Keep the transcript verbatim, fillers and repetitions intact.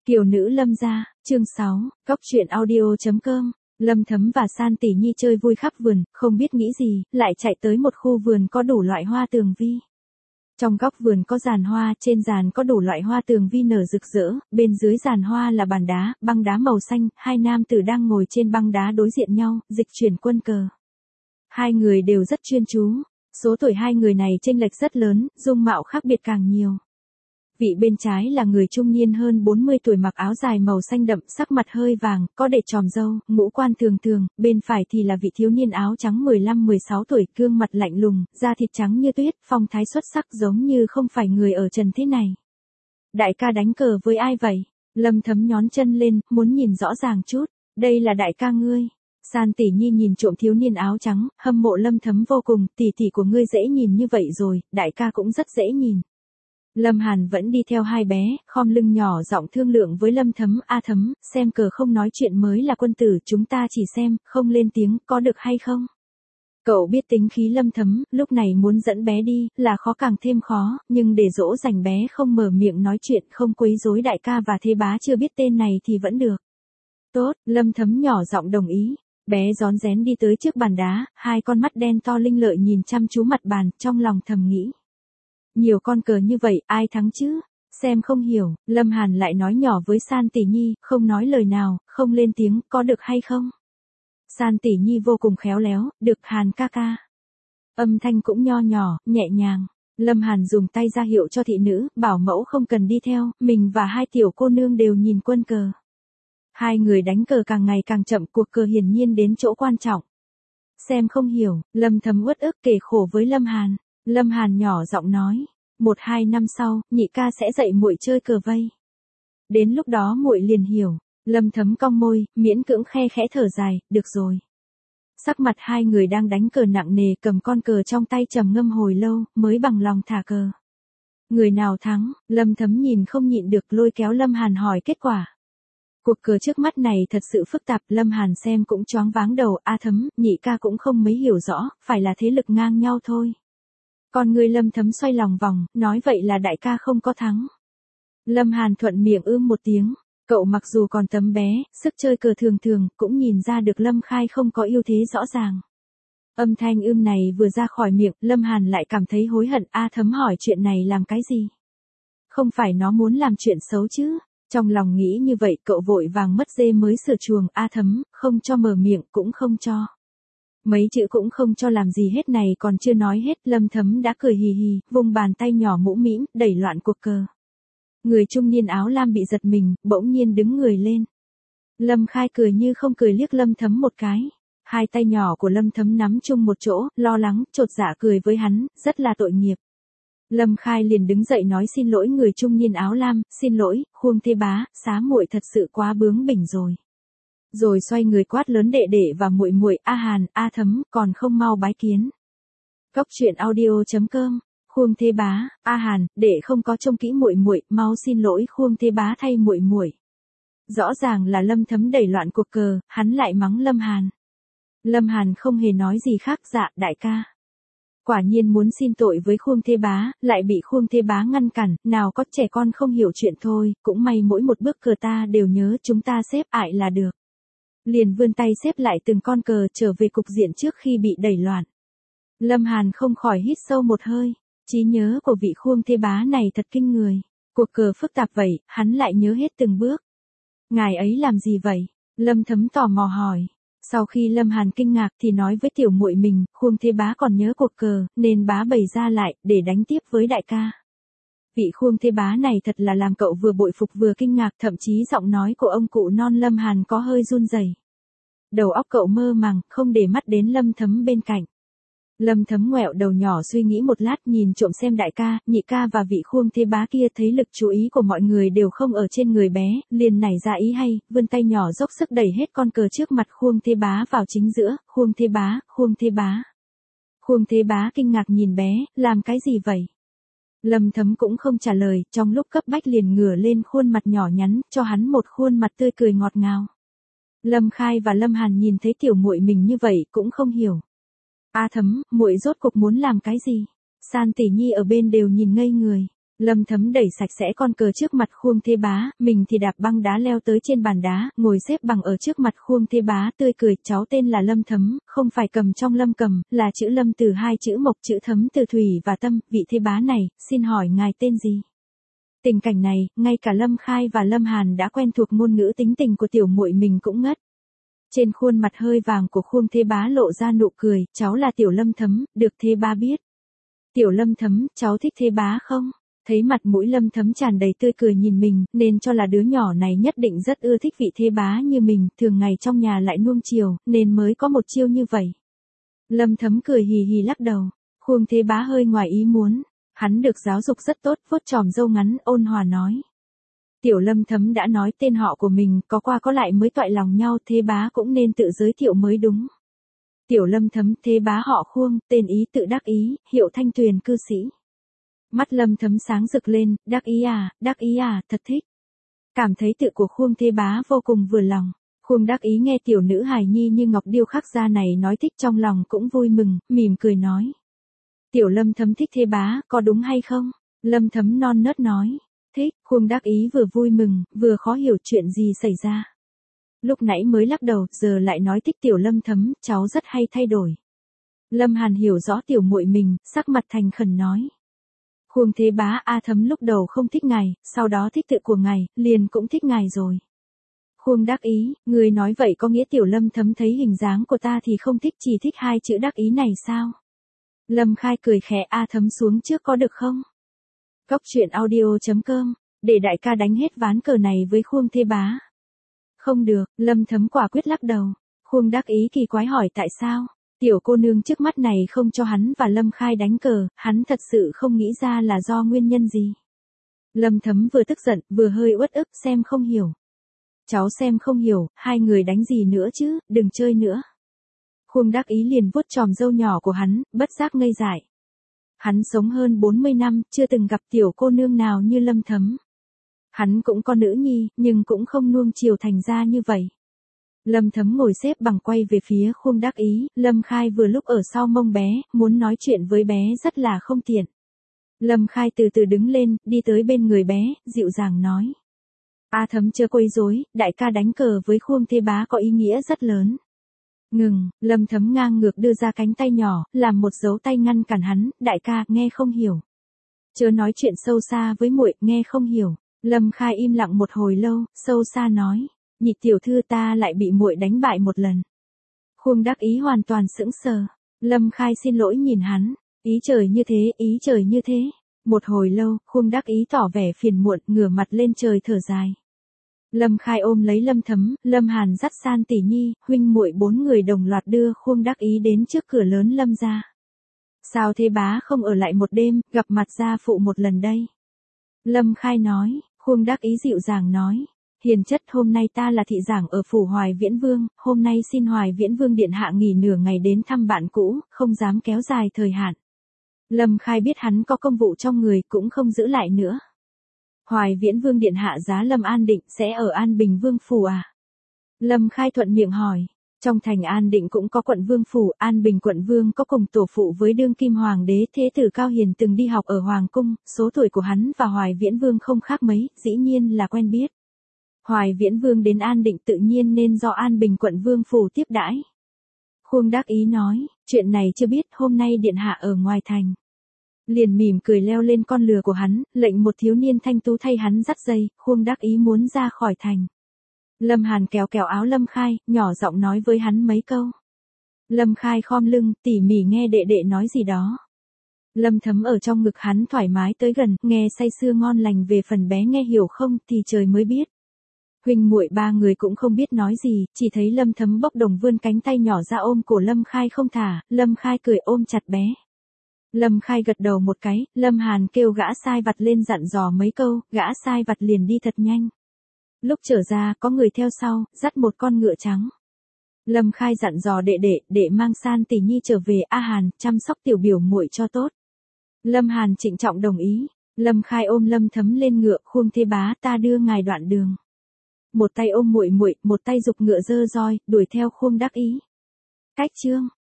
Kiều nữ Lâm gia, chương sáu, Góc truyện audio.com. Lâm Thấm và San Tỷ Nhi chơi vui khắp vườn, không biết nghĩ gì, lại chạy tới một khu vườn có đủ loại hoa tường vi. Trong góc vườn có giàn hoa, trên giàn có đủ loại hoa tường vi nở rực rỡ, bên dưới giàn hoa là bàn đá, băng đá màu xanh, hai nam tử đang ngồi trên băng đá đối diện nhau, dịch chuyển quân cờ. Hai người đều rất chuyên chú, số tuổi hai người này chênh lệch rất lớn, dung mạo khác biệt càng nhiều. Vị bên trái là người trung niên hơn bốn mươi tuổi mặc áo dài màu xanh đậm, sắc mặt hơi vàng, có để tròm râu, ngũ quan thường thường, bên phải thì là vị thiếu niên áo trắng mười lăm mười sáu tuổi, gương mặt lạnh lùng, da thịt trắng như tuyết, phong thái xuất sắc giống như không phải người ở trần thế này. Đại ca đánh cờ với ai vậy? Lâm Thấm nhón chân lên, muốn nhìn rõ ràng chút, đây là đại ca ngươi. San Tỷ Nhi nhìn trộm thiếu niên áo trắng, hâm mộ Lâm Thấm vô cùng, tỷ tỷ của ngươi dễ nhìn như vậy rồi, đại ca cũng rất dễ nhìn. Lâm Hàn vẫn đi theo hai bé, khom lưng nhỏ giọng thương lượng với Lâm Thấm, A Thấm, xem cờ không nói chuyện mới là quân tử, chúng ta chỉ xem, không lên tiếng, có được hay không? Cậu biết tính khí Lâm Thấm, lúc này muốn dẫn bé đi, là khó càng thêm khó, nhưng để dỗ dành bé không mở miệng nói chuyện, không quấy rối đại ca và thế bá chưa biết tên này thì vẫn được. Tốt, Lâm Thấm nhỏ giọng đồng ý. Bé rón rén đi tới trước bàn đá, hai con mắt đen to linh lợi nhìn chăm chú mặt bàn, trong lòng thầm nghĩ. Nhiều con cờ như vậy, ai thắng chứ? Xem không hiểu, Lâm Hàn lại nói nhỏ với San Tỷ Nhi, không nói lời nào, không lên tiếng, có được hay không? San Tỷ Nhi vô cùng khéo léo, được Hàn ca ca. Âm thanh cũng nho nhỏ, nhẹ nhàng. Lâm Hàn dùng tay ra hiệu cho thị nữ, bảo mẫu không cần đi theo, mình và hai tiểu cô nương đều nhìn quân cờ. Hai người đánh cờ càng ngày càng chậm, cuộc cờ hiển nhiên đến chỗ quan trọng. Xem không hiểu, Lâm Thấm uất ức kể khổ với Lâm Hàn. Lâm Hàn nhỏ giọng nói, một hai năm sau, nhị ca sẽ dạy muội chơi cờ vây. Đến lúc đó muội liền hiểu. Lâm Thấm cong môi, miễn cưỡng khe khẽ thở dài, được rồi. Sắc mặt hai người đang đánh cờ nặng nề, cầm con cờ trong tay trầm ngâm hồi lâu, mới bằng lòng thả cờ. Người nào thắng? Lâm Thấm nhìn không nhịn được, lôi kéo Lâm Hàn hỏi kết quả. Cuộc cờ trước mắt này thật sự phức tạp, Lâm Hàn xem cũng choáng váng đầu, A Thấm, nhị ca cũng không mấy hiểu rõ, phải là thế lực ngang nhau thôi. Còn người Lâm Thấm xoay lòng vòng, nói vậy là đại ca không có thắng. Lâm Hàn thuận miệng ưm một tiếng, cậu mặc dù còn tấm bé, sức chơi cờ thường thường, cũng nhìn ra được Lâm Khai không có ưu thế rõ ràng. Âm thanh ưm này vừa ra khỏi miệng, Lâm Hàn lại cảm thấy hối hận, A Thấm hỏi chuyện này làm cái gì? Không phải nó muốn làm chuyện xấu chứ? Trong lòng nghĩ như vậy, cậu vội vàng mất dê mới sửa chuồng, A Thấm, không cho mở miệng, cũng không cho. Mấy chữ cũng không cho làm gì hết này còn chưa nói hết, Lâm Thấm đã cười hì hì, vùng bàn tay nhỏ mũ mĩm, đẩy loạn cuộc cờ. Người trung niên áo lam bị giật mình, bỗng nhiên đứng người lên. Lâm Khai cười như không cười liếc Lâm Thấm một cái. Hai tay nhỏ của Lâm Thấm nắm chung một chỗ, lo lắng, chột dạ cười với hắn, rất là tội nghiệp. Lâm Khai liền đứng dậy nói xin lỗi người trung niên áo lam, xin lỗi, Khuông Thế Bá, xá muội thật sự quá bướng bỉnh rồi. Rồi xoay người quát lớn đệ đệ và muội muội, A Hàn, A Thấm, còn không mau bái kiến. Góc truyện audio.com. Khuông Thế Bá, A Hàn, đệ không có trông kỹ muội muội, mau xin lỗi Khuông Thế Bá thay muội muội. Rõ ràng là Lâm Thấm đẩy loạn cuộc cờ, hắn lại mắng Lâm Hàn. Lâm Hàn không hề nói gì khác, dạ, đại ca. Quả nhiên muốn xin tội với Khuông Thế Bá, lại bị Khuông Thế Bá ngăn cản, nào có trẻ con không hiểu chuyện thôi, cũng may mỗi một bước cờ ta đều nhớ, chúng ta xếp ải là được. Liền vươn tay xếp lại từng con cờ, trở về cục diện trước khi bị đẩy loạn. Lâm Hàn không khỏi hít sâu một hơi, trí nhớ của vị Khuông Thế Bá này thật kinh người. Cuộc cờ phức tạp vậy, hắn lại nhớ hết từng bước. Ngài ấy làm gì vậy? Lâm Thấm tò mò hỏi. Sau khi Lâm Hàn kinh ngạc thì nói với tiểu muội mình, Khuông Thế Bá còn nhớ cuộc cờ, nên bá bày ra lại, để đánh tiếp với đại ca. Vị Khuông Thế Bá này thật là làm cậu vừa bội phục vừa kinh ngạc, thậm chí giọng nói của ông cụ non Lâm Hàn có hơi run rẩy. Đầu óc cậu mơ màng, không để mắt đến Lâm Thấm bên cạnh. Lâm Thấm ngoẹo đầu nhỏ suy nghĩ một lát, nhìn trộm xem đại ca, nhị ca và vị Khuông Thế Bá kia, thấy lực chú ý của mọi người đều không ở trên người bé, liền nảy ra ý hay, vươn tay nhỏ dốc sức đẩy hết con cờ trước mặt Khuông Thế Bá vào chính giữa, Khuông Thế Bá, Khuông Thế Bá. Khuông Thế Bá kinh ngạc nhìn bé, làm cái gì vậy? Lâm Thấm cũng không trả lời, trong lúc cấp bách liền ngửa lên khuôn mặt nhỏ nhắn, cho hắn một khuôn mặt tươi cười ngọt ngào. Lâm Khai và Lâm Hàn nhìn thấy tiểu muội mình như vậy, cũng không hiểu. A Thấm, muội rốt cuộc muốn làm cái gì? San Tỷ Nhi ở bên đều nhìn ngây người. Lâm Thấm đẩy sạch sẽ con cờ trước mặt Khuông Thế Bá, mình thì đạp băng đá leo tới trên bàn đá, ngồi xếp bằng ở trước mặt Khuông Thế Bá tươi cười, cháu tên là Lâm Thấm, không phải cầm trong Lâm cầm, là chữ Lâm từ hai chữ mộc, chữ Thấm từ thủy và tâm, vị Thế Bá này, xin hỏi ngài tên gì? Tình cảnh này, ngay cả Lâm Khai và Lâm Hàn đã quen thuộc ngôn ngữ tính tình của tiểu muội mình cũng ngất. Trên khuôn mặt hơi vàng của Khuông Thế Bá lộ ra nụ cười, cháu là tiểu Lâm Thấm, được Thế Bá biết. Tiểu Lâm Thấm, cháu thích Thế Bá không? Thấy mặt mũi Lâm Thấm tràn đầy tươi cười nhìn mình, nên cho là đứa nhỏ này nhất định rất ưa thích vị Thế Bá như mình, thường ngày trong nhà lại nuông chiều, nên mới có một chiêu như vậy. Lâm Thấm cười hì hì lắc đầu, Khuông Thế Bá hơi ngoài ý muốn, hắn được giáo dục rất tốt, vuốt chòm râu ngắn, ôn hòa nói. Tiểu Lâm Thấm đã nói tên họ của mình, có qua có lại mới toại lòng nhau, Thế Bá cũng nên tự giới thiệu mới đúng. Tiểu Lâm Thấm, Thế Bá họ Khuông, tên ý tự đắc ý, hiệu Thanh Tuyền cư sĩ. Mắt Lâm Thấm sáng rực lên, đắc ý à, đắc ý à, thật thích. Cảm thấy tự của Khuông Thế Bá vô cùng vừa lòng. Khuông đắc ý nghe tiểu nữ hài nhi như ngọc điêu khắc ra này nói thích trong lòng cũng vui mừng, mỉm cười nói. Tiểu Lâm Thấm thích Thế Bá, có đúng hay không? Lâm Thấm non nớt nói. Thích, Khuông đắc ý vừa vui mừng, vừa khó hiểu chuyện gì xảy ra. Lúc nãy mới lắc đầu, giờ lại nói thích tiểu Lâm Thấm, cháu rất hay thay đổi. Lâm Hàn hiểu rõ tiểu muội mình, sắc mặt thành khẩn nói. Khuông Thế Bá A Thấm lúc đầu không thích ngài, sau đó thích tự của ngài, liền cũng thích ngài rồi. Khuông đắc ý, người nói vậy có nghĩa tiểu Lâm Thấm thấy hình dáng của ta thì không thích, chỉ thích hai chữ đắc ý này sao? Lâm Khai cười khẽ, A Thấm xuống trước có được không? Góc truyện audio chấm com, để đại ca đánh hết ván cờ này với Khuông Thế Bá. Không được, Lâm Thấm quả quyết lắc đầu. Khuông đắc ý kỳ quái hỏi tại sao? Tiểu cô nương trước mắt này không cho hắn và Lâm Khai đánh cờ, hắn thật sự không nghĩ ra là do nguyên nhân gì. Lâm Thấm vừa tức giận, vừa hơi uất ức, xem không hiểu. Cháu xem không hiểu, hai người đánh gì nữa chứ, đừng chơi nữa. Khuông đắc ý liền vuốt chòm râu nhỏ của hắn, bất giác ngây dại. Hắn sống hơn bốn mươi năm, chưa từng gặp tiểu cô nương nào như Lâm Thấm. Hắn cũng có nữ nhi, nhưng cũng không nuông chiều thành ra như vậy. Lâm Thấm ngồi xếp bằng quay về phía Khuông đắc ý, Lâm Khai vừa lúc ở sau mông bé, muốn nói chuyện với bé rất là không tiện. Lâm Khai từ từ đứng lên, đi tới bên người bé, dịu dàng nói. A Thấm chưa quấy rối, đại ca đánh cờ với Khuông Thế Bá có ý nghĩa rất lớn. Ngừng, Lâm Thấm ngang ngược đưa ra cánh tay nhỏ, làm một dấu tay ngăn cản hắn, đại ca, nghe không hiểu. Chớ nói chuyện sâu xa với muội, nghe không hiểu. Lâm Khai im lặng một hồi lâu, sâu xa nói. Nhị tiểu thư ta lại bị muội đánh bại một lần. Khuông đắc ý hoàn toàn sững sờ. Lâm Khai xin lỗi nhìn hắn. Ý trời như thế, ý trời như thế. Một hồi lâu, Khuông đắc ý tỏ vẻ phiền muộn, ngửa mặt lên trời thở dài. Lâm Khai ôm lấy Lâm Thấm, Lâm Hàn dắt San tỷ nhi, huynh muội bốn người đồng loạt đưa Khuông đắc ý đến trước cửa lớn Lâm gia. Sao Thế Bá không ở lại một đêm, gặp mặt gia phụ một lần đây? Lâm Khai nói. Khuông đắc ý dịu dàng nói. Hiền chất, hôm nay ta là thị giảng ở phủ Hoài Viễn Vương, hôm nay xin Hoài Viễn Vương điện hạ nghỉ nửa ngày đến thăm bạn cũ, không dám kéo dài thời hạn. Lâm Khai biết hắn có công vụ trong người, cũng không giữ lại nữa. Hoài Viễn Vương điện hạ giá Lâm An Định sẽ ở An Bình Vương phủ à? Lâm Khai thuận miệng hỏi. Trong thành An Định cũng có quận Vương phủ, An Bình quận Vương có cùng tổ phụ với đương kim hoàng đế Thế tử Cao Hiền từng đi học ở Hoàng cung, số tuổi của hắn và Hoài Viễn Vương không khác mấy, dĩ nhiên là quen biết. Hoài Viễn Vương đến An Định tự nhiên nên do An Bình quận Vương phủ tiếp đãi. Khuông đắc ý nói, chuyện này chưa biết, hôm nay điện hạ ở ngoài thành. Liền mỉm cười leo lên con lừa của hắn, lệnh một thiếu niên thanh tú thay hắn dắt dây, Khuông đắc ý muốn ra khỏi thành. Lâm Hàn kéo kéo áo Lâm Khai, nhỏ giọng nói với hắn mấy câu. Lâm Khai khom lưng, tỉ mỉ nghe đệ đệ nói gì đó. Lâm Thấm ở trong ngực hắn thoải mái tới gần, nghe say sưa ngon lành, về phần bé nghe hiểu không thì trời mới biết. Huynh muội ba người cũng không biết nói gì, chỉ thấy Lâm Thấm bốc đồng vươn cánh tay nhỏ ra ôm cổ Lâm Khai không thả, Lâm Khai cười ôm chặt bé. Lâm Khai gật đầu một cái, Lâm Hàn kêu gã sai vặt lên dặn dò mấy câu, gã sai vặt liền đi thật nhanh. Lúc trở ra, có người theo sau, dắt một con ngựa trắng. Lâm Khai dặn dò đệ đệ, đệ mang San tỷ nhi trở về, A Hàn, chăm sóc tiểu biểu muội cho tốt. Lâm Hàn trịnh trọng đồng ý. Lâm Khai ôm Lâm Thấm lên ngựa, Khuông Thế Bá, ta đưa ngài đoạn đường. Một tay ôm muội muội, một tay giục ngựa dơ roi, đuổi theo Khuông đắc ý. Cách chương